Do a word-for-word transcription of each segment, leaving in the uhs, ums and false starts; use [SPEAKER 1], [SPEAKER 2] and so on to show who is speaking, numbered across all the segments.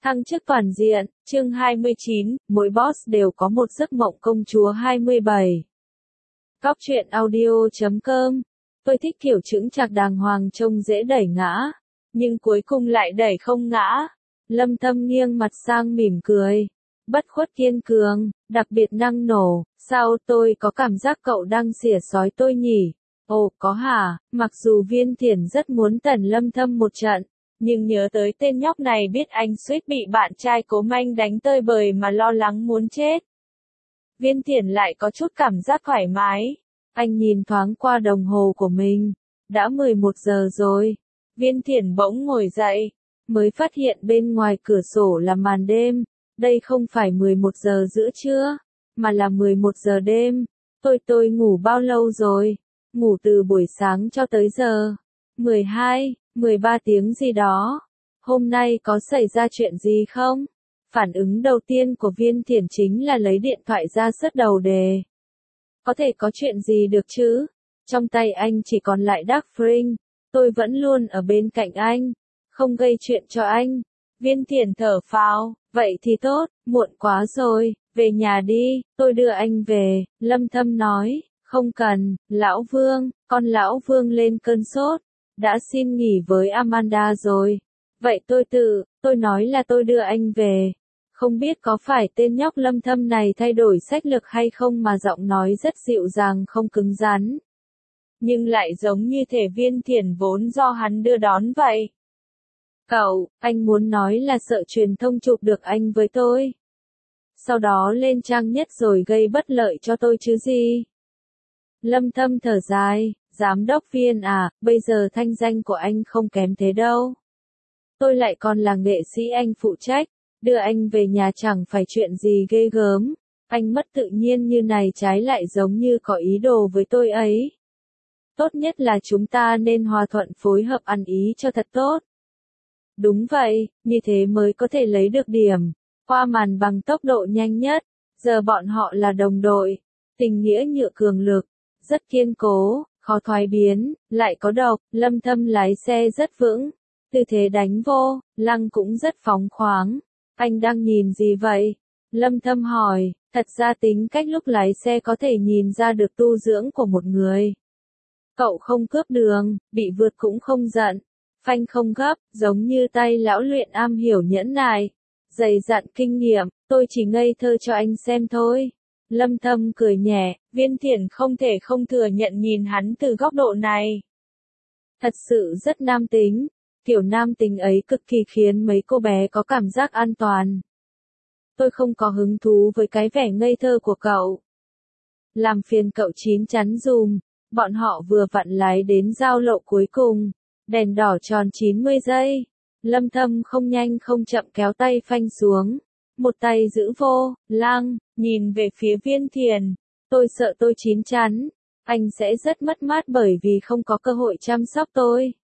[SPEAKER 1] Thăng chức toàn diện, chương hai mươi chín, mỗi boss đều có một giấc mộng công chúa hai mươi bảy. Góc truyện audio chấm com. Tôi thích kiểu chững chạc đàng hoàng trông dễ đẩy ngã, nhưng cuối cùng lại đẩy không ngã. Lâm Thâm nghiêng mặt sang mỉm cười. Bất khuất kiên cường, đặc biệt năng nổ, sao tôi có cảm giác cậu đang xỉa xói tôi nhỉ? Ồ, có hả, mặc dù Viên Thiển rất muốn tẩn Lâm Thâm một trận, nhưng nhớ tới tên nhóc này biết anh suýt bị bạn trai Cố Manh đánh tơi bời mà lo lắng muốn chết. Viên Thiển lại có chút cảm giác thoải mái. Anh nhìn thoáng qua đồng hồ của mình. Đã mười một giờ rồi. Viên Thiển bỗng ngồi dậy. Mới phát hiện bên ngoài cửa sổ là màn đêm. Đây không phải mười một giờ giữa trưa, mà là mười một giờ đêm. Tôi tôi ngủ bao lâu rồi? Ngủ từ buổi sáng cho tới giờ. mười hai, mười ba tiếng gì đó. Hôm nay có xảy ra chuyện gì không? Phản ứng đầu tiên của Viên Thiển chính là lấy điện thoại ra search đầu đề. Có thể có chuyện gì được chứ? Trong tay anh chỉ còn lại Dark Spring. Tôi vẫn luôn ở bên cạnh anh. Không gây chuyện cho anh. Viên Thiển thở phào. Vậy thì tốt, muộn quá rồi. Về nhà đi, tôi đưa anh về. Lâm Thâm nói. Không cần, Lão Vương. Con Lão Vương lên cơn sốt. Đã xin nghỉ với Amanda rồi. Vậy tôi tự, tôi nói là tôi đưa anh về. Không biết có phải tên nhóc Lâm Thâm này thay đổi sách lược hay không mà giọng nói rất dịu dàng không cứng rắn. Nhưng lại giống như thể Viên Thiển vốn do hắn đưa đón vậy. Cậu, anh muốn nói là sợ truyền thông chụp được anh với tôi. Sau đó lên trang nhất rồi gây bất lợi cho tôi chứ gì. Lâm Thâm thở dài, giám đốc Viên à, bây giờ thanh danh của anh không kém thế đâu. Tôi lại còn là nghệ sĩ anh phụ trách, đưa anh về nhà chẳng phải chuyện gì ghê gớm. Anh mất tự nhiên như này trái lại giống như có ý đồ với tôi ấy. Tốt nhất là chúng ta nên hòa thuận phối hợp ăn ý cho thật tốt. Đúng vậy, như thế mới có thể lấy được điểm. Qua màn bằng tốc độ nhanh nhất. Giờ bọn họ là đồng đội. Tình nghĩa nhựa cường lực. Rất kiên cố, khó thoái biến, lại có độc. Lâm Thâm lái xe rất vững. Tư thế đánh vô, lăng cũng rất phóng khoáng. Anh đang nhìn gì vậy? Lâm Thâm hỏi. Thật ra tính cách lúc lái xe có thể nhìn ra được tu dưỡng của một người. Cậu không cướp đường, bị vượt cũng không giận. Phanh không gấp, giống như tay lão luyện am hiểu nhẫn nại. Dày dặn kinh nghiệm, tôi chỉ ngây thơ cho anh xem thôi. Lâm Thâm cười nhẹ, Viên Thiển không thể không thừa nhận nhìn hắn từ góc độ này. Thật sự rất nam tính. Kiểu nam tính ấy cực kỳ khiến mấy cô bé có cảm giác an toàn. Tôi không có hứng thú với cái vẻ ngây thơ của cậu. Làm phiền cậu chín chắn dùm. Bọn họ vừa vặn lái đến giao lộ cuối cùng. Đèn đỏ tròn chín mươi giây. Lâm Thâm không nhanh không chậm kéo tay phanh xuống. Một tay giữ vô, lăng, nhìn về phía Viên Thiển. Tôi sợ tôi chín chắn. Anh sẽ rất mất mát bởi vì không có cơ hội chăm sóc tôi.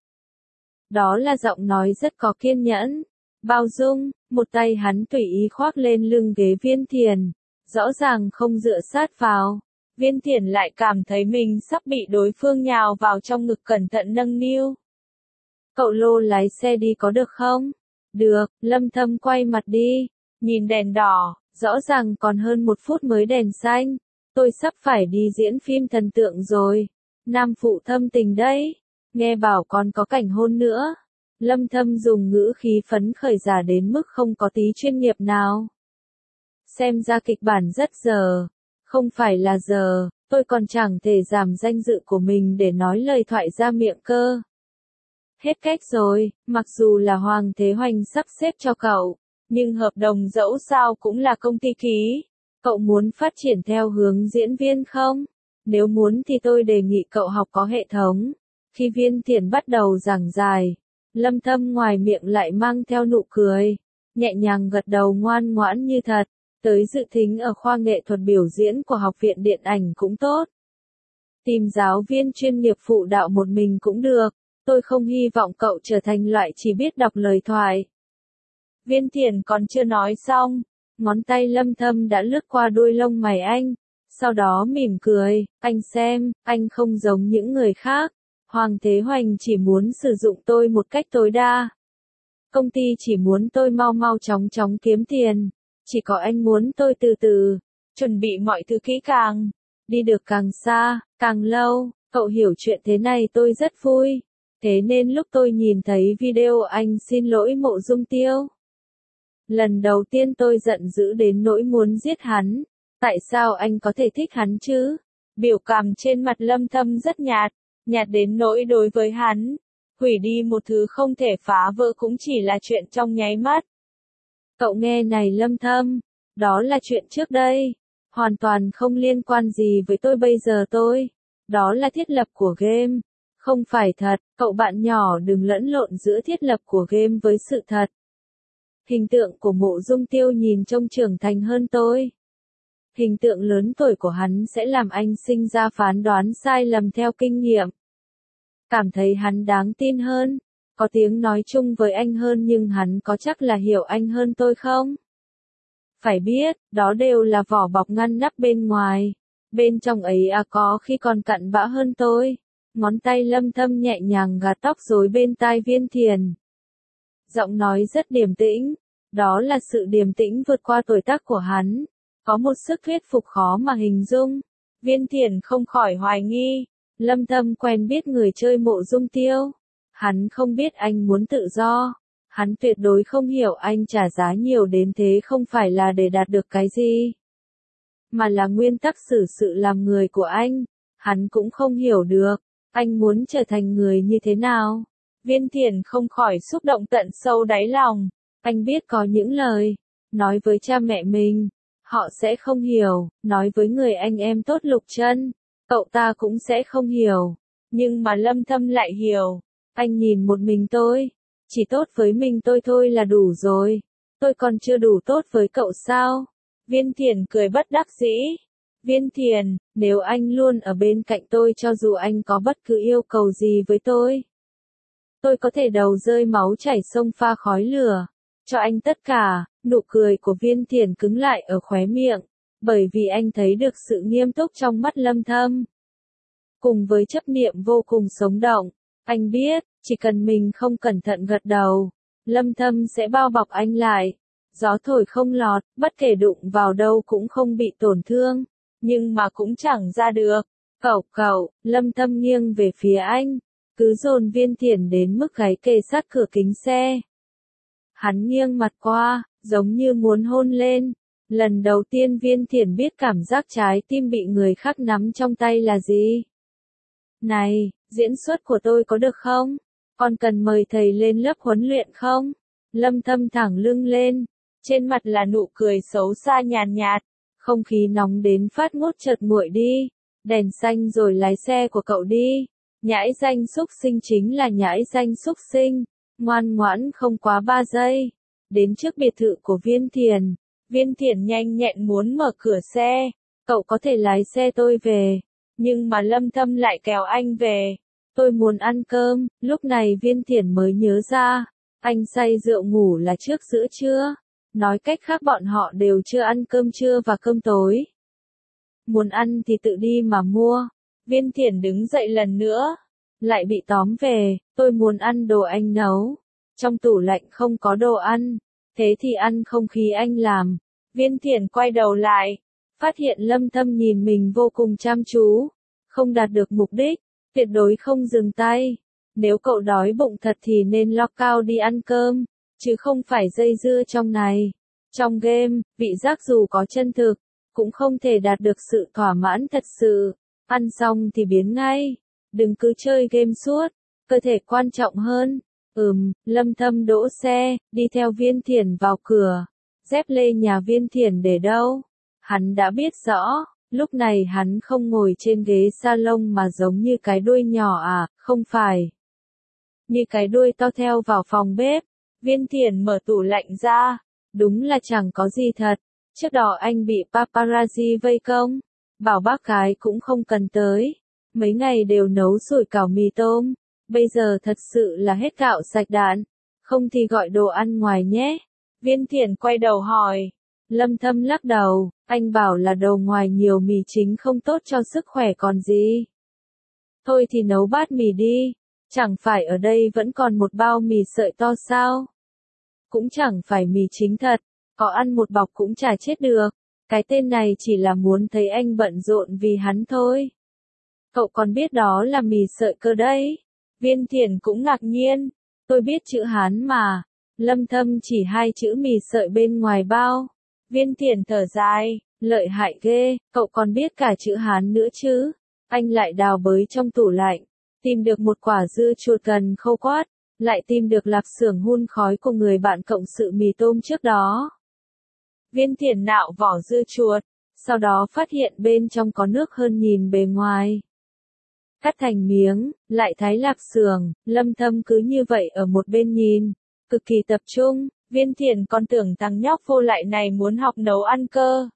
[SPEAKER 1] Đó là giọng nói rất có kiên nhẫn, bao dung, một tay hắn tùy ý khoác lên lưng ghế Viên Thiển, rõ ràng không dựa sát vào. Viên Thiển lại cảm thấy mình sắp bị đối phương nhào vào trong ngực cẩn thận nâng niu. Cậu lô lái xe đi có được không? Được, Lâm Thâm quay mặt đi, nhìn đèn đỏ, rõ ràng còn hơn một phút mới đèn xanh. Tôi sắp phải đi diễn phim thần tượng rồi. Nam phụ thâm tình đấy. Nghe bảo còn có cảnh hôn nữa. Lâm Thâm dùng ngữ khí phấn khởi giả đến mức không có tí chuyên nghiệp nào. Xem ra kịch bản rất dở. Không phải là giờ, tôi còn chẳng thể giảm danh dự của mình để nói lời thoại ra miệng cơ. Hết cách rồi, mặc dù là Hoàng Thế Hoành sắp xếp cho cậu, nhưng hợp đồng dẫu sao cũng là công ty ký. Cậu muốn phát triển theo hướng diễn viên không? Nếu muốn thì tôi đề nghị cậu học có hệ thống. Khi Viên Thiển bắt đầu giảng giải, Lâm Thâm ngoài miệng lại mang theo nụ cười, nhẹ nhàng gật đầu ngoan ngoãn như thật. Tới dự thính ở khoa nghệ thuật biểu diễn của Học viện Điện ảnh cũng tốt. Tìm giáo viên chuyên nghiệp phụ đạo một mình cũng được. Tôi không hy vọng cậu trở thành loại chỉ biết đọc lời thoại. Viên Thiển còn chưa nói xong, ngón tay Lâm Thâm đã lướt qua đuôi lông mày anh. Sau đó mỉm cười, anh xem, anh không giống những người khác. Hoàng Thế Hoành chỉ muốn sử dụng tôi một cách tối đa. Công ty chỉ muốn tôi mau mau chóng chóng kiếm tiền. Chỉ có anh muốn tôi từ từ, chuẩn bị mọi thứ kỹ càng, đi được càng xa, càng lâu. Cậu hiểu chuyện thế này tôi rất vui. Thế nên lúc tôi nhìn thấy video anh xin lỗi Mộ Dung Tiêu, lần đầu tiên tôi giận dữ đến nỗi muốn giết hắn. Tại sao anh có thể thích hắn chứ? Biểu cảm trên mặt Lâm Thâm rất nhạt, nhạt đến nỗi đối với hắn, hủy đi một thứ không thể phá vỡ cũng chỉ là chuyện trong nháy mắt. Cậu nghe này Lâm Thâm, đó là chuyện trước đây, hoàn toàn không liên quan gì với tôi bây giờ tôi. Đó là thiết lập của game, không phải thật. Cậu bạn nhỏ đừng lẫn lộn giữa thiết lập của game với sự thật. Hình tượng của Mộ Dung Tiêu nhìn trông trưởng thành hơn tôi. Hình tượng lớn tuổi của hắn sẽ làm anh sinh ra phán đoán sai lầm theo kinh nghiệm. Cảm thấy hắn đáng tin hơn, có tiếng nói chung với anh hơn, nhưng hắn có chắc là hiểu anh hơn tôi không? Phải biết, đó đều là vỏ bọc ngăn nắp bên ngoài. Bên trong ấy à có khi còn cặn bã hơn tôi. Ngón tay Lâm Thâm nhẹ nhàng gạt tóc rối bên tai Viên Thiền. Giọng nói rất điềm tĩnh. Đó là sự điềm tĩnh vượt qua tuổi tác của hắn. Có một sức thuyết phục khó mà hình dung. Viên Thiền không khỏi hoài nghi. Lâm Thâm quen biết người chơi Mộ Dung Tiêu. Hắn không biết anh muốn tự do. Hắn tuyệt đối không hiểu anh trả giá nhiều đến thế không phải là để đạt được cái gì, mà là nguyên tắc xử sự làm người của anh. Hắn cũng không hiểu được, anh muốn trở thành người như thế nào. Viên Thiền không khỏi xúc động tận sâu đáy lòng. Anh biết có những lời, nói với cha mẹ mình, họ sẽ không hiểu, nói với người anh em tốt Lục Chân, cậu ta cũng sẽ không hiểu. Nhưng mà Lâm Thâm lại hiểu. Anh nhìn một mình tôi, chỉ tốt với mình tôi thôi là đủ rồi. Tôi còn chưa đủ tốt với cậu sao? Viên Thiền cười bất đắc dĩ. Viên Thiền, nếu anh luôn ở bên cạnh tôi cho dù anh có bất cứ yêu cầu gì với tôi, tôi có thể đầu rơi máu chảy sông pha khói lửa, cho anh tất cả. Nụ cười của Viên Thiền cứng lại ở khóe miệng, bởi vì anh thấy được sự nghiêm túc trong mắt Lâm Thâm. Cùng với chấp niệm vô cùng sống động, anh biết, chỉ cần mình không cẩn thận gật đầu, Lâm Thâm sẽ bao bọc anh lại. Gió thổi không lọt, bất kể đụng vào đâu cũng không bị tổn thương, nhưng mà cũng chẳng ra được. Cậu cậu, Lâm Thâm nghiêng về phía anh, cứ dồn Viên Thiền đến mức gáy kề sát cửa kính xe. Hắn nghiêng mặt qua, giống như muốn hôn lên. Lần đầu tiên Viên Thiền biết cảm giác trái tim bị người khác nắm trong tay là gì. Này, diễn xuất của tôi có được không? Con cần mời thầy lên lớp huấn luyện không? Lâm Thâm thẳng lưng lên, trên mặt là nụ cười xấu xa nhàn nhạt. Không khí nóng đến phát ngốt chợt nguội đi. Đèn xanh rồi lái xe của cậu đi. Nhãi danh xúc sinh chính là nhãi danh xúc sinh. Ngoan ngoãn không quá ba giây. Đến trước biệt thự của Viên Thiền. Viên Thiền nhanh nhẹn muốn mở cửa xe. Cậu có thể lái xe tôi về. Nhưng mà Lâm Thâm lại kéo anh về. Tôi muốn ăn cơm. Lúc này Viên Thiền mới nhớ ra. Anh say rượu ngủ là trước giữa trưa. Nói cách khác bọn họ đều chưa ăn cơm trưa và cơm tối. Muốn ăn thì tự đi mà mua. Viên Thiền đứng dậy lần nữa. Lại bị tóm về. Tôi muốn ăn đồ anh nấu. Trong tủ lạnh không có đồ ăn. Thế thì ăn không khí anh làm. Viên Thiền quay đầu lại. Phát hiện Lâm Thâm nhìn mình vô cùng chăm chú. Không đạt được mục đích. Tuyệt đối không dừng tay. Nếu cậu đói bụng thật thì nên lock out đi ăn cơm. Chứ không phải dây dưa trong này. Trong game, vị giác dù có chân thực, cũng không thể đạt được sự thỏa mãn thật sự. Ăn xong thì biến ngay. Đừng cứ chơi game suốt. Cơ thể quan trọng hơn. Ừm, Lâm Thâm đỗ xe, đi theo Viên Thiền vào cửa. Dép lê nhà Viên Thiền để đâu? Hắn đã biết rõ. Lúc này hắn không ngồi trên ghế salon mà giống như cái đuôi nhỏ à, không phải. Như cái đuôi to theo vào phòng bếp. Viên Thiền mở tủ lạnh ra. Đúng là chẳng có gì thật. Trước đó anh bị paparazzi vây công. Bảo bác gái cũng không cần tới. Mấy ngày đều nấu sủi cảo mì tôm. Bây giờ thật sự là hết gạo sạch đạn. Không thì gọi đồ ăn ngoài nhé. Viên Thiền quay đầu hỏi. Lâm Thâm lắc đầu. Anh bảo là đồ ngoài nhiều mì chính không tốt cho sức khỏe còn gì. Thôi thì nấu bát mì đi. Chẳng phải ở đây vẫn còn một bao mì sợi to sao? cũng chẳng phải mì chính thật, có ăn một bọc cũng chả chết được. Cái tên này chỉ là muốn thấy anh bận rộn vì hắn thôi. Cậu còn biết đó là mì sợi cơ đấy. Viên Thiển cũng ngạc nhiên. Tôi biết chữ Hán mà. Lâm Thâm chỉ hai chữ mì sợi bên ngoài bao. Viên Thiển thở dài. Lợi hại ghê, cậu còn biết cả chữ Hán nữa chứ. Anh lại đào bới trong tủ lạnh. Tìm được một quả dưa chuột cần khâu quát. Lại tìm được lạp xưởng hun khói của người bạn cộng sự mì tôm trước đó. Viên Thiển nạo vỏ dưa chuột. Sau đó phát hiện bên trong có nước hơn nhìn bề ngoài. Cắt thành miếng, lại thái lạp xưởng, Lâm Thâm cứ như vậy ở một bên nhìn, cực kỳ tập trung. Viên Thiển còn tưởng thằng nhóc vô lại này muốn học nấu ăn cơ.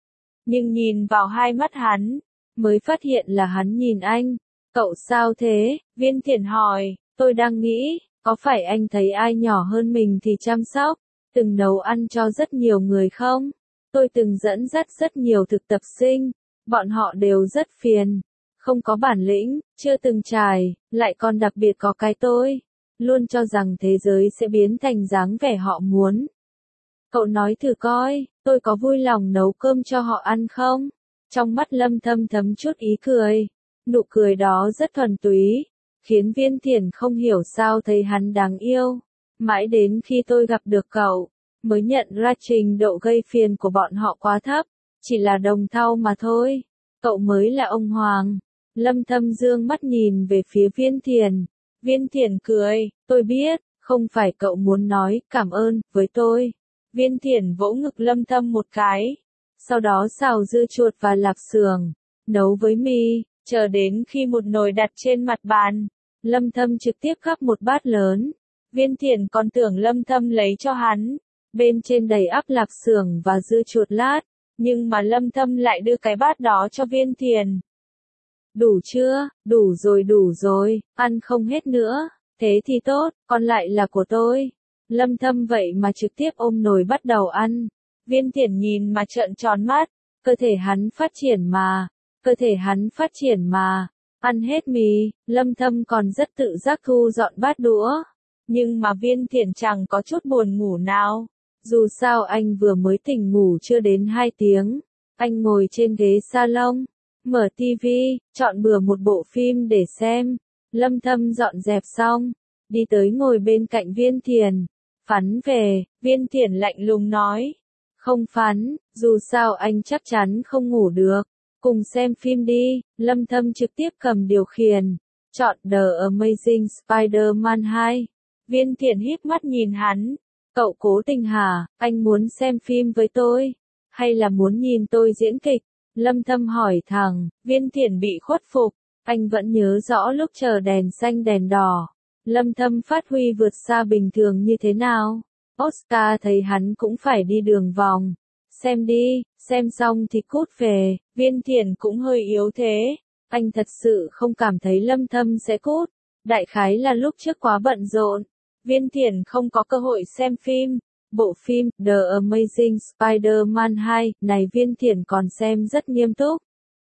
[SPEAKER 1] Nhưng nhìn vào hai mắt hắn, mới phát hiện là hắn nhìn anh. Cậu sao thế? Viên Thiển hỏi, tôi đang nghĩ, có phải anh thấy ai nhỏ hơn mình thì chăm sóc, từng nấu ăn cho rất nhiều người không? Tôi từng dẫn dắt rất nhiều thực tập sinh, bọn họ đều rất phiền, không có bản lĩnh, chưa từng trải, lại còn đặc biệt có cái tôi, luôn cho rằng thế giới sẽ biến thành dáng vẻ họ muốn. Cậu nói thử coi, tôi có vui lòng nấu cơm cho họ ăn không? Trong mắt Lâm Thâm thấm chút ý cười, nụ cười đó rất thuần túy, khiến Viên Thiển không hiểu sao thấy hắn đáng yêu. Mãi đến khi tôi gặp được cậu, mới nhận ra trình độ gây phiền của bọn họ quá thấp, chỉ là đồng thau mà thôi. Cậu mới là ông Hoàng. Lâm Thâm dương mắt nhìn về phía Viên Thiển. Viên Thiển cười, tôi biết, không phải cậu muốn nói cảm ơn với tôi. Viên Thiển vỗ ngực Lâm Thâm một cái, sau đó xào dưa chuột và lạp xưởng, nấu với mì, chờ đến khi một nồi đặt trên mặt bàn, Lâm Thâm trực tiếp gắp một bát lớn. Viên Thiển còn tưởng Lâm Thâm lấy cho hắn, bên trên đầy ắp lạp xưởng và dưa chuột lát, nhưng mà Lâm Thâm lại đưa cái bát đó cho Viên Thiển. Đủ chưa? Đủ rồi đủ rồi, ăn không hết nữa, thế thì tốt, còn lại là của tôi. Lâm Thâm vậy mà trực tiếp ôm nồi bắt đầu ăn. Viên Thiển nhìn mà trợn tròn mắt, cơ thể hắn phát triển mà, cơ thể hắn phát triển mà. Ăn hết mì, Lâm Thâm còn rất tự giác thu dọn bát đũa. Nhưng mà Viên Thiển chẳng có chút buồn ngủ nào. Dù sao anh vừa mới tỉnh ngủ chưa đến hai tiếng. Anh ngồi trên ghế salon, mở tivi, chọn bừa một bộ phim để xem. Lâm Thâm dọn dẹp xong, đi tới ngồi bên cạnh Viên Thiển. Phắn về, Viên Thiển lạnh lùng nói. Không phắn, dù sao anh chắc chắn không ngủ được. Cùng xem phim đi. Lâm Thâm trực tiếp cầm điều khiển, chọn The Amazing Spider-Man hai. Viên Thiển híp mắt nhìn hắn. Cậu cố tình hả? Anh muốn xem phim với tôi? Hay là muốn nhìn tôi diễn kịch? Lâm Thâm hỏi thẳng. Viên Thiển bị khuất phục. Anh vẫn nhớ rõ lúc chờ đèn xanh đèn đỏ, Lâm Thâm phát huy vượt xa bình thường như thế nào. Oscar thấy hắn cũng phải đi đường vòng. Xem đi, xem xong thì cút về. Viên Thiển cũng hơi yếu thế. Anh thật sự không cảm thấy Lâm Thâm sẽ cút. Đại khái là lúc trước quá bận rộn. Viên Thiển không có cơ hội xem phim. Bộ phim The Amazing Spider-Man hai này Viên Thiển còn xem rất nghiêm túc.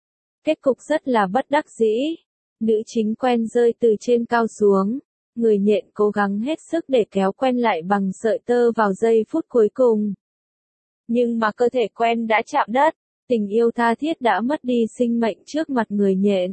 [SPEAKER 1] Kết cục rất là bất đắc dĩ. Nữ chính quen rơi từ trên cao xuống. Người nhện cố gắng hết sức để kéo quen lại bằng sợi tơ vào giây phút cuối cùng. Nhưng mà cơ thể quen đã chạm đất. Tình yêu tha thiết đã mất đi sinh mệnh trước mặt người nhện.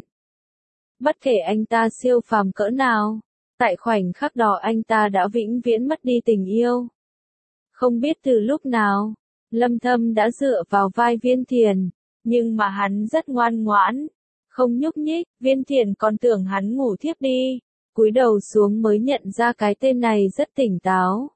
[SPEAKER 1] Bất kể anh ta siêu phàm cỡ nào, tại khoảnh khắc đó anh ta đã vĩnh viễn mất đi tình yêu. Không biết từ lúc nào, Lâm Thâm đã dựa vào vai Viên Thiển, nhưng mà hắn rất ngoan ngoãn, không nhúc nhích. Viên Thiển còn tưởng hắn ngủ thiếp đi, cúi đầu xuống mới nhận ra cái tên này rất tỉnh táo.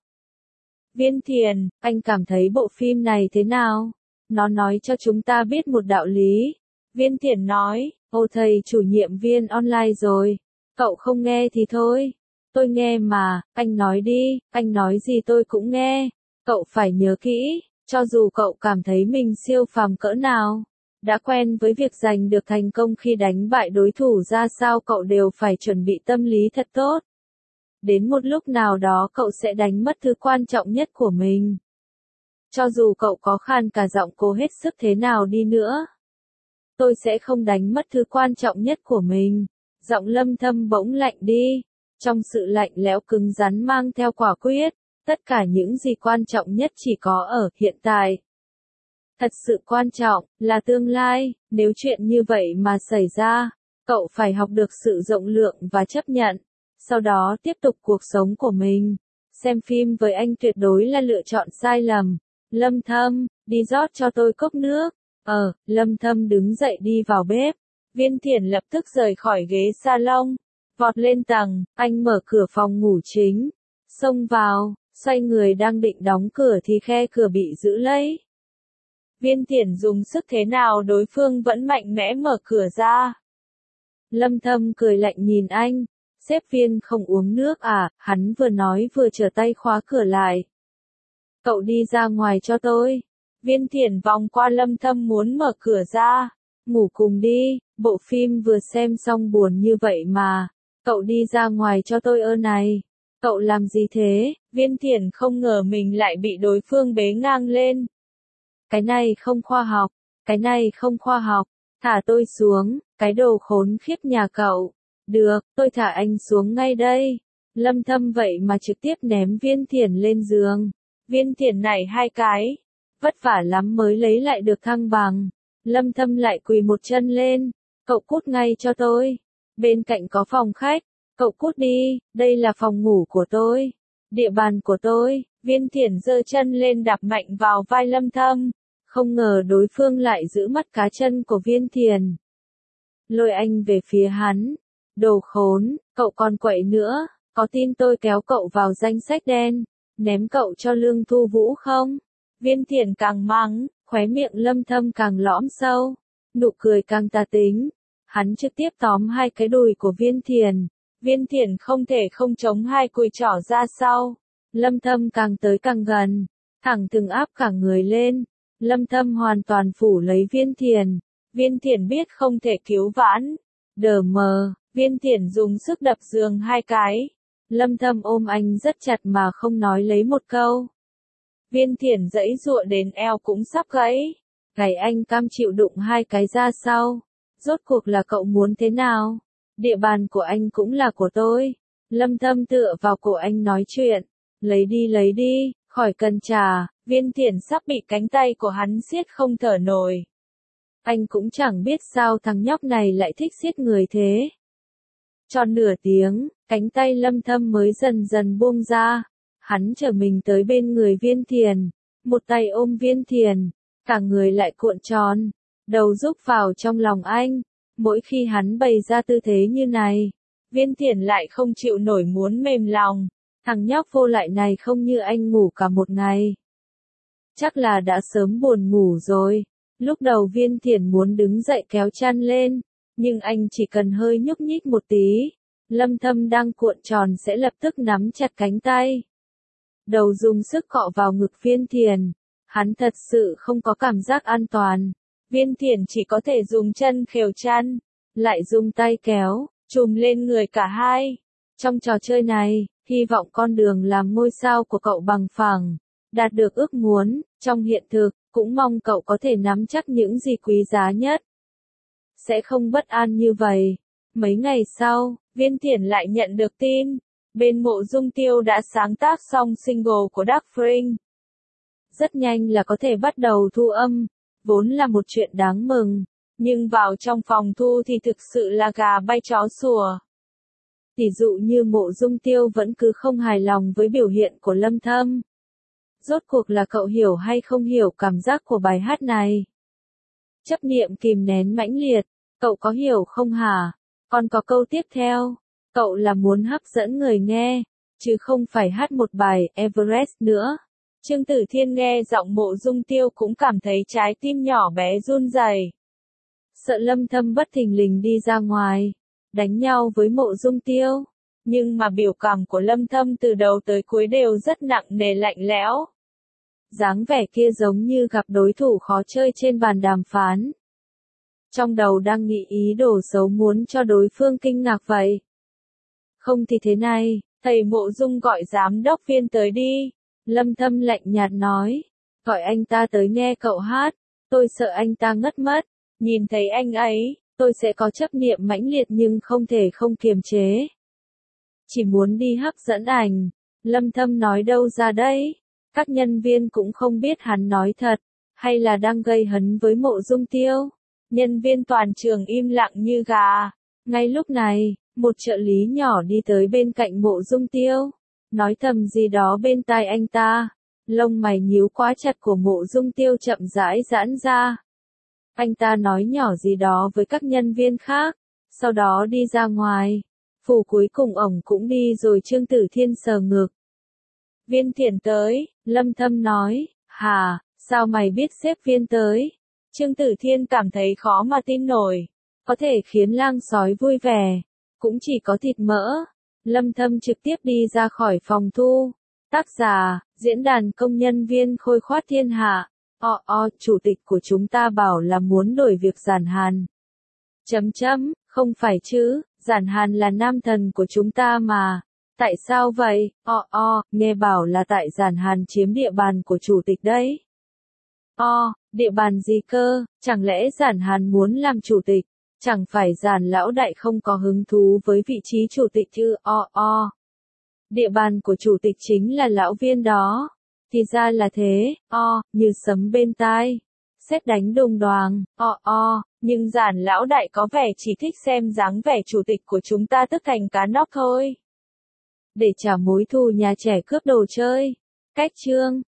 [SPEAKER 1] Viên Thiển, anh cảm thấy bộ phim này thế nào? Nó nói cho chúng ta biết một đạo lý. Viên Thiển nói, ô thầy chủ nhiệm viên online rồi, cậu không nghe thì thôi. Tôi nghe mà, anh nói đi, anh nói gì tôi cũng nghe. Cậu phải nhớ kỹ, cho dù cậu cảm thấy mình siêu phàm cỡ nào, đã quen với việc giành được thành công khi đánh bại đối thủ ra sao, cậu đều phải chuẩn bị tâm lý thật tốt. Đến một lúc nào đó cậu sẽ đánh mất thứ quan trọng nhất của mình. Cho dù cậu có khan cả giọng cố hết sức thế nào đi nữa, tôi sẽ không đánh mất thứ quan trọng nhất của mình. Giọng Lâm Thâm bỗng lạnh đi, trong sự lạnh lẽo cứng rắn mang theo quả quyết. Tất cả những gì quan trọng nhất chỉ có ở hiện tại. Thật sự quan trọng là tương lai, nếu chuyện như vậy mà xảy ra, cậu phải học được sự rộng lượng và chấp nhận, sau đó tiếp tục cuộc sống của mình. Xem phim với anh tuyệt đối là lựa chọn sai lầm. Lâm Thâm, đi rót cho tôi cốc nước. Ờ, Lâm Thâm đứng dậy đi vào bếp. Viên Thiển lập tức rời khỏi ghế salon, vọt lên tầng, anh mở cửa phòng ngủ chính, xông vào, xoay người đang định đóng cửa thì khe cửa bị giữ lấy. Viên Thiển dùng sức thế nào đối phương vẫn mạnh mẽ mở cửa ra. Lâm Thâm cười lạnh nhìn anh, sếp Viên không uống nước à, hắn vừa nói vừa trở tay khóa cửa lại. Cậu đi ra ngoài cho tôi. Viên Thiển vòng qua Lâm Thâm muốn mở cửa ra. Ngủ cùng đi, bộ phim vừa xem xong buồn như vậy mà. Cậu đi ra ngoài cho tôi ơ này. Cậu làm gì thế? Viên Thiển không ngờ mình lại bị đối phương bế ngang lên. Cái này không khoa học, cái này không khoa học. Thả tôi xuống, cái đồ khốn khiếp nhà cậu. Được, tôi thả anh xuống ngay đây. Lâm Thâm vậy mà trực tiếp ném Viên Thiển lên giường. Viên Thiển này hai cái. Vất vả lắm mới lấy lại được thăng bằng. Lâm Thâm lại quỳ một chân lên. Cậu cút ngay cho tôi. Bên cạnh có phòng khách. Cậu cút đi, đây là phòng ngủ của tôi. Địa bàn của tôi. Viên Thiển giơ chân lên đạp mạnh vào vai Lâm Thâm. Không ngờ đối phương lại giữ mắt cá chân của Viên Thiển. Lôi anh về phía hắn. Đồ khốn, cậu còn quậy nữa. Có tin tôi kéo cậu vào danh sách đen, ném cậu cho Lương Thu Vũ không? Viên Thiển càng mắng, khóe miệng Lâm Thâm càng lõm sâu, nụ cười càng tà tính. Hắn trực tiếp tóm hai cái đùi của Viên Thiển. Viên Thiển không thể không chống hai cùi trỏ ra sau. Lâm Thâm càng tới càng gần, thẳng từng áp cả người lên. Lâm Thâm hoàn toàn phủ lấy Viên Thiển. Viên Thiển biết không thể cứu vãn. Đờ mờ, Viên Thiển dùng sức đập giường hai cái. Lâm Thâm ôm anh rất chặt mà không nói lấy một câu. Viên Thiển giãy giụa đến eo cũng sắp gãy. Gãy anh cam chịu đụng hai cái ra sau. Rốt cuộc là cậu muốn thế nào? Địa bàn của anh cũng là của tôi. Lâm Thâm tựa vào cổ anh nói chuyện. Lấy đi lấy đi, khỏi cần trả. Viên Thiển sắp bị cánh tay của hắn siết không thở nổi. Anh cũng chẳng biết sao thằng nhóc này lại thích siết người thế. Tròn nửa tiếng, cánh tay Lâm Thâm mới dần dần buông ra. Hắn trở mình tới bên người Viên Thiển. Một tay ôm Viên Thiển, cả người lại cuộn tròn. Đầu rúc vào trong lòng anh. Mỗi khi hắn bày ra tư thế như này, Viên Thiển lại không chịu nổi muốn mềm lòng. Thằng nhóc vô lại này không như anh ngủ cả một ngày. Chắc là đã sớm buồn ngủ rồi. Lúc đầu Viên Thiển muốn đứng dậy kéo chăn lên, nhưng anh chỉ cần hơi nhúc nhích một tí. Lâm Thâm đang cuộn tròn sẽ lập tức nắm chặt cánh tay. Đầu dùng sức cọ vào ngực Viên Thiển. Hắn thật sự không có cảm giác an toàn. Viên Thiển chỉ có thể dùng chân khều chăn, lại dùng tay kéo, trùm lên người cả hai. Trong trò chơi này, hy vọng con đường làm ngôi sao của cậu bằng phẳng, đạt được ước muốn. Trong hiện thực, cũng mong cậu có thể nắm chắc những gì quý giá nhất. Sẽ không bất an như vậy. Mấy ngày sau, Viên Thiển lại nhận được tin. Bên Mộ Dung Tiêu đã sáng tác xong single của Dark Spring. Rất nhanh là có thể bắt đầu thu âm. Vốn là một chuyện đáng mừng. Nhưng vào trong phòng thu thì thực sự là gà bay chó sủa. Tỷ dụ như Mộ Dung Tiêu vẫn cứ không hài lòng với biểu hiện của Lâm Thâm. Rốt cuộc là cậu hiểu hay không hiểu cảm giác của bài hát này? Chấp niệm kìm nén mãnh liệt, cậu có hiểu không hả? Còn có câu tiếp theo, cậu là muốn hấp dẫn người nghe, chứ không phải hát một bài Everest nữa. Trương Tử Thiên nghe giọng Mộ Dung Tiêu cũng cảm thấy trái tim nhỏ bé run rẩy. Sợ Lâm Thâm bất thình lình đi ra ngoài, đánh nhau với Mộ Dung Tiêu. Nhưng mà biểu cảm của Lâm Thâm từ đầu tới cuối đều rất nặng nề lạnh lẽo. Dáng vẻ kia giống như gặp đối thủ khó chơi trên bàn đàm phán. Trong đầu đang nghĩ ý đồ xấu muốn cho đối phương kinh ngạc vậy. Không thì thế này, thầy Mộ Dung gọi giám đốc Viên tới đi. Lâm Thâm lạnh nhạt nói. Gọi anh ta tới nghe cậu hát. Tôi sợ anh ta ngất mất. Nhìn thấy anh ấy, tôi sẽ có chấp niệm mãnh liệt nhưng không thể không kiềm chế. Chỉ muốn đi hấp dẫn ảnh. Lâm Thâm nói đâu ra đấy? Các nhân viên cũng không biết hắn nói thật, hay là đang gây hấn với Mộ Dung Tiêu. Nhân viên toàn trường im lặng như gà. Ngay lúc này, một trợ lý nhỏ đi tới bên cạnh Mộ Dung Tiêu, nói thầm gì đó bên tai anh ta. Lông mày nhíu quá chặt của Mộ Dung Tiêu chậm rãi giãn ra. Anh ta nói nhỏ gì đó với các nhân viên khác, sau đó đi ra ngoài. Phủ cuối cùng ổng cũng đi rồi. Trương Tử Thiên sờ ngực. Viên Thiển tới, Lâm Thâm nói, hà, sao mày biết sếp Viên tới? Trương Tử Thiên cảm thấy khó mà tin nổi, có thể khiến lang sói vui vẻ, cũng chỉ có thịt mỡ. Lâm Thâm trực tiếp đi ra khỏi phòng thu. Tác giả, diễn đàn công nhân viên Khôi Khoát Thiên Hạ. O o, chủ tịch của chúng ta bảo là muốn đổi việc Giản Hàn. Chấm chấm, không phải chứ, Giản Hàn là nam thần của chúng ta mà. Tại sao vậy? O o, nghe bảo là tại Giản Hàn chiếm địa bàn của chủ tịch đấy. O, địa bàn gì cơ? Chẳng lẽ Giản Hàn muốn làm chủ tịch? Chẳng phải Giản lão đại không có hứng thú với vị trí chủ tịch chứ? O o. Địa bàn của chủ tịch chính là lão Viên đó. Thì ra là thế. O, như sấm bên tai. Sét đánh đùng đoàng. O o, nhưng Giản lão đại có vẻ chỉ thích xem dáng vẻ chủ tịch của chúng ta tức thành cá nóc thôi. Để trả mối thù nhà trẻ cướp đồ chơi. Cách chương